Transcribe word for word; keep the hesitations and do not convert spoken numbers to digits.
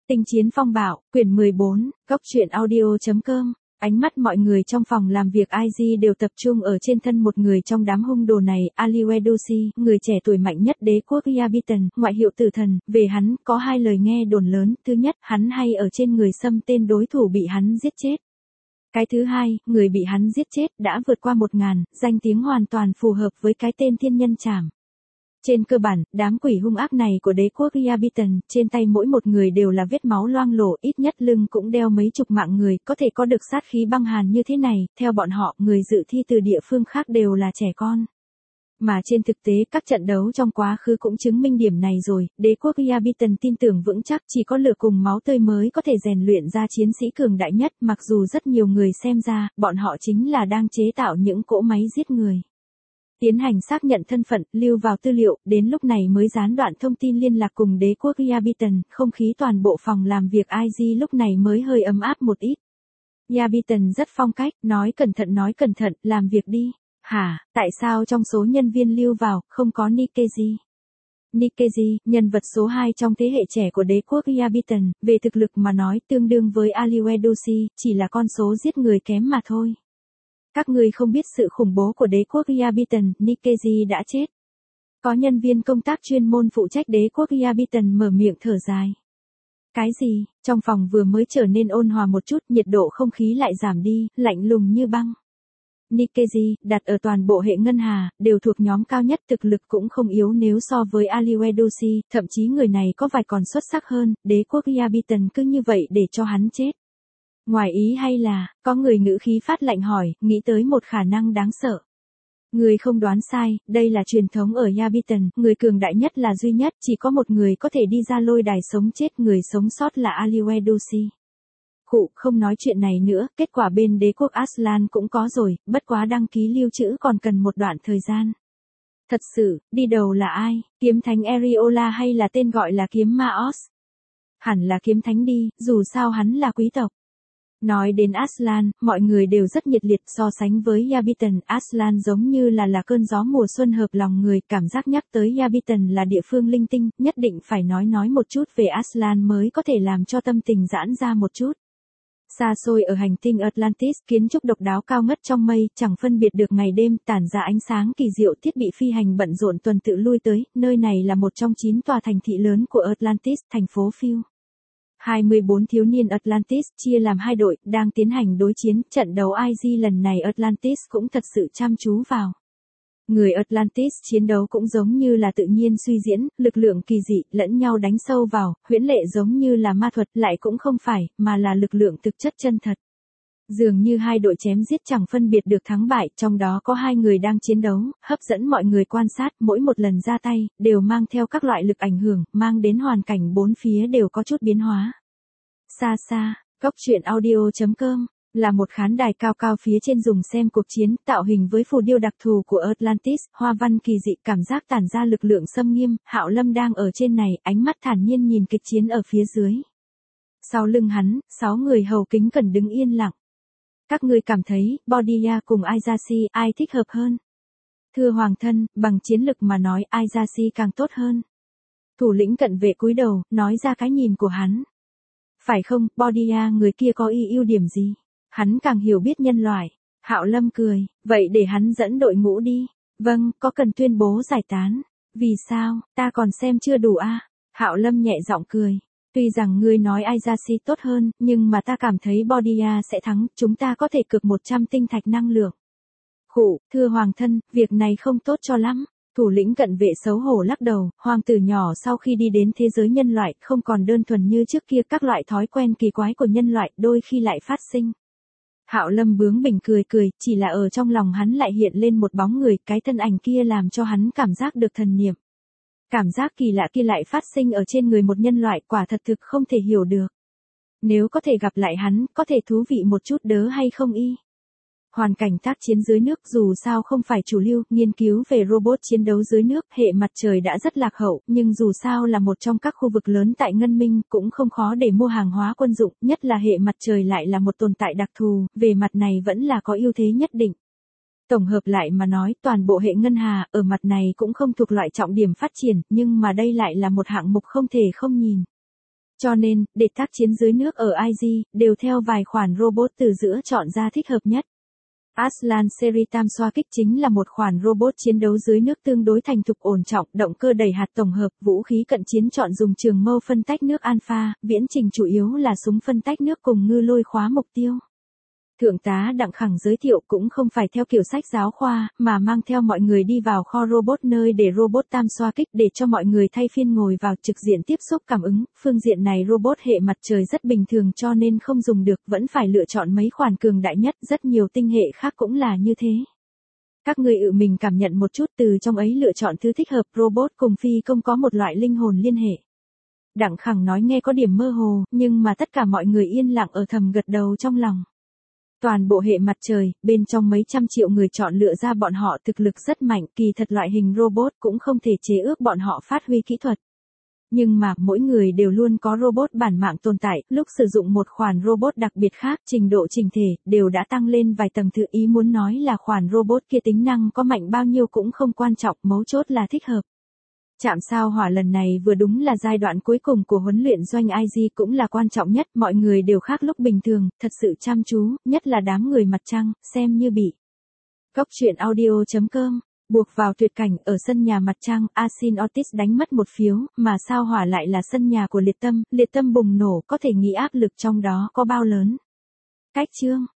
Tinh chiến phong bạo, quyển mười bốn, góc truyện audio.com. Ánh mắt mọi người trong phòng làm việc i giê đều tập trung ở trên thân một người trong đám hung đồ này, Aliwedusi, người trẻ tuổi mạnh nhất đế quốc Yabiton, ngoại hiệu tử thần. Về hắn, có hai lời nghe đồn lớn. Thứ nhất, hắn hay ở trên người xâm tên đối thủ bị hắn giết chết. Cái thứ hai, người bị hắn giết chết đã vượt qua một ngàn, danh tiếng hoàn toàn phù hợp với cái tên thiên nhân trảm. Trên cơ bản, đám quỷ hung ác này của đế quốc Yabiton, trên tay mỗi một người đều là vết máu loang lổ, ít nhất lưng cũng đeo mấy chục mạng người, có thể có được sát khí băng hàn như thế này, theo bọn họ, người dự thi từ địa phương khác đều là trẻ con. Mà trên thực tế, các trận đấu trong quá khứ cũng chứng minh điểm này rồi, đế quốc Yabiton tin tưởng vững chắc chỉ có lửa cùng máu tươi mới có thể rèn luyện ra chiến sĩ cường đại nhất, mặc dù rất nhiều người xem ra, bọn họ chính là đang chế tạo những cỗ máy giết người. Tiến hành xác nhận thân phận, lưu vào tư liệu, đến lúc này mới gián đoạn thông tin liên lạc cùng đế quốc Yabiton, không khí toàn bộ phòng làm việc i giê lúc này mới hơi ấm áp một ít. Yabiton rất phong cách, nói cẩn thận nói cẩn thận, làm việc đi. Hả, tại sao trong số nhân viên lưu vào, không có Nikeji? Nikeji, nhân vật số hai trong thế hệ trẻ của đế quốc Yabiton, về thực lực mà nói tương đương với Aliwedusi, chỉ là con số giết người kém mà thôi. Các người không biết sự khủng bố của đế quốc Yabiton, Nikeji đã chết. Có nhân viên công tác chuyên môn phụ trách đế quốc Yabiton mở miệng thở dài. Cái gì, trong phòng vừa mới trở nên ôn hòa một chút, nhiệt độ không khí lại giảm đi, lạnh lùng như băng. Nikeji, đặt ở toàn bộ hệ ngân hà, đều thuộc nhóm cao nhất, thực lực cũng không yếu nếu so với Aliwedusi, thậm chí người này có vài còn xuất sắc hơn, đế quốc Yabiton cứ như vậy để cho hắn chết. Ngoài ý hay là, có người ngữ khí phát lạnh hỏi, nghĩ tới một khả năng đáng sợ. Người không đoán sai, đây là truyền thống ở Yabiton, người cường đại nhất là duy nhất, chỉ có một người có thể đi ra lôi đài sống chết, người sống sót là Aliwedusi. Khụ, không nói chuyện này nữa, kết quả bên đế quốc Aslan cũng có rồi, bất quá đăng ký lưu trữ còn cần một đoạn thời gian. Thật sự, đi đầu là ai, kiếm thánh Eriola hay là tên gọi là kiếm Maos? Hẳn là kiếm thánh đi, dù sao hắn là quý tộc. Nói đến Aslan, mọi người đều rất nhiệt liệt, so sánh với Yabiton, Aslan giống như là là cơn gió mùa xuân hợp lòng người, cảm giác nhắc tới Yabiton là địa phương linh tinh, nhất định phải nói nói một chút về Aslan mới có thể làm cho tâm tình giãn ra một chút. Xa xôi ở hành tinh Atlantis, kiến trúc độc đáo cao ngất trong mây, chẳng phân biệt được ngày đêm, tản ra ánh sáng kỳ diệu, thiết bị phi hành bận rộn tuần tự lui tới, nơi này là một trong chín tòa thành thị lớn của Atlantis, thành phố Phil. hai mươi bốn thiếu niên Atlantis chia làm hai đội, đang tiến hành đối chiến, trận đấu i giê lần này Atlantis cũng thật sự chăm chú vào. Người Atlantis chiến đấu cũng giống như là tự nhiên suy diễn, lực lượng kỳ dị, lẫn nhau đánh sâu vào, huyễn lệ giống như là ma thuật, lại cũng không phải, mà là lực lượng thực chất chân thật. Dường như hai đội chém giết chẳng phân biệt được thắng bại, trong đó có hai người đang chiến đấu, hấp dẫn mọi người quan sát, mỗi một lần ra tay, đều mang theo các loại lực ảnh hưởng, mang đến hoàn cảnh bốn phía đều có chút biến hóa. Xa xa, góc truyện audio.com, là một khán đài cao cao phía trên dùng xem cuộc chiến, tạo hình với phù điêu đặc thù của Atlantis, hoa văn kỳ dị, cảm giác tản ra lực lượng xâm nghiêm, Hạo Lâm đang ở trên này, ánh mắt thản nhiên nhìn kịch chiến ở phía dưới. Sau lưng hắn, sáu người hầu kính cẩn đứng yên lặng. Các ngươi cảm thấy, Bodia cùng Aizashi, ai thích hợp hơn? Thưa hoàng thân, bằng chiến lực mà nói, Aizashi càng tốt hơn. Thủ lĩnh cận vệ cúi đầu, nói ra cái nhìn của hắn. Phải không, Bodia người kia có ý ưu điểm gì? Hắn càng hiểu biết nhân loại. Hạo Lâm cười, vậy để hắn dẫn đội ngũ đi. Vâng, có cần tuyên bố giải tán. Vì sao, ta còn xem chưa đủ à? Hạo Lâm nhẹ giọng cười. Tuy rằng ngươi nói Aizashi tốt hơn, nhưng mà ta cảm thấy Bodia sẽ thắng, chúng ta có thể cược một trăm tinh thạch năng lượng. Khụ, thưa hoàng thân, việc này không tốt cho lắm. Thủ lĩnh cận vệ xấu hổ lắc đầu, hoàng tử nhỏ sau khi đi đến thế giới nhân loại, không còn đơn thuần như trước kia, các loại thói quen kỳ quái của nhân loại đôi khi lại phát sinh. Hạo Lâm bướng bỉnh cười cười, chỉ là ở trong lòng hắn lại hiện lên một bóng người, cái thân ảnh kia làm cho hắn cảm giác được thần niệm. Cảm giác kỳ lạ kia lại phát sinh ở trên người một nhân loại, quả thật thực không thể hiểu được. Nếu có thể gặp lại hắn, có thể thú vị một chút đớ hay không y? Hoàn cảnh tác chiến dưới nước dù sao không phải chủ lưu, nghiên cứu về robot chiến đấu dưới nước, hệ mặt trời đã rất lạc hậu, nhưng dù sao là một trong các khu vực lớn tại Ngân Minh, cũng không khó để mua hàng hóa quân dụng, nhất là hệ mặt trời lại là một tồn tại đặc thù, về mặt này vẫn là có ưu thế nhất định. Tổng hợp lại mà nói, toàn bộ hệ ngân hà, ở mặt này cũng không thuộc loại trọng điểm phát triển, nhưng mà đây lại là một hạng mục không thể không nhìn. Cho nên, để tác chiến dưới nước ở i giê, đều theo vài khoản robot từ giữa chọn ra thích hợp nhất. Aslan Series tam xoa kích chính là một khoản robot chiến đấu dưới nước tương đối thành thục ổn trọng, động cơ đẩy hạt tổng hợp, vũ khí cận chiến chọn dùng trường mâu phân tách nước Alpha, viễn trình chủ yếu là súng phân tách nước cùng ngư lôi khóa mục tiêu. Thượng tá Đặng Khẳng giới thiệu cũng không phải theo kiểu sách giáo khoa, mà mang theo mọi người đi vào kho robot nơi để robot tam xoa kích để cho mọi người thay phiên ngồi vào trực diện tiếp xúc cảm ứng. Phương diện này robot hệ mặt trời rất bình thường cho nên không dùng được, vẫn phải lựa chọn mấy khoản cường đại nhất, rất nhiều tinh hệ khác cũng là như thế. Các người tự mình cảm nhận một chút, từ trong ấy lựa chọn thứ thích hợp. Robot cùng phi công có một loại linh hồn liên hệ. Đặng Khẳng nói nghe có điểm mơ hồ, nhưng mà tất cả mọi người yên lặng ở thầm gật đầu trong lòng. Toàn bộ hệ mặt trời, bên trong mấy trăm triệu người chọn lựa ra bọn họ thực lực rất mạnh, kỳ thật loại hình robot cũng không thể chế ước bọn họ phát huy kỹ thuật. Nhưng mà, mỗi người đều luôn có robot bản mạng tồn tại, lúc sử dụng một khoản robot đặc biệt khác, trình độ trình thể, đều đã tăng lên vài tầng thứ. Ý muốn nói là khoản robot kia tính năng có mạnh bao nhiêu cũng không quan trọng, mấu chốt là thích hợp. Trạm sao Hỏa lần này vừa đúng là giai đoạn cuối cùng của huấn luyện doanh i giê cũng là quan trọng nhất, mọi người đều khác lúc bình thường, thật sự chăm chú, nhất là đám người mặt trăng, xem như bị. Góc truyện audio chấm com, buộc vào tuyệt cảnh ở sân nhà mặt trăng, Asin Otis đánh mất một phiếu, mà sao Hỏa lại là sân nhà của liệt tâm, liệt tâm bùng nổ, có thể nghĩ áp lực trong đó có bao lớn. Cách chương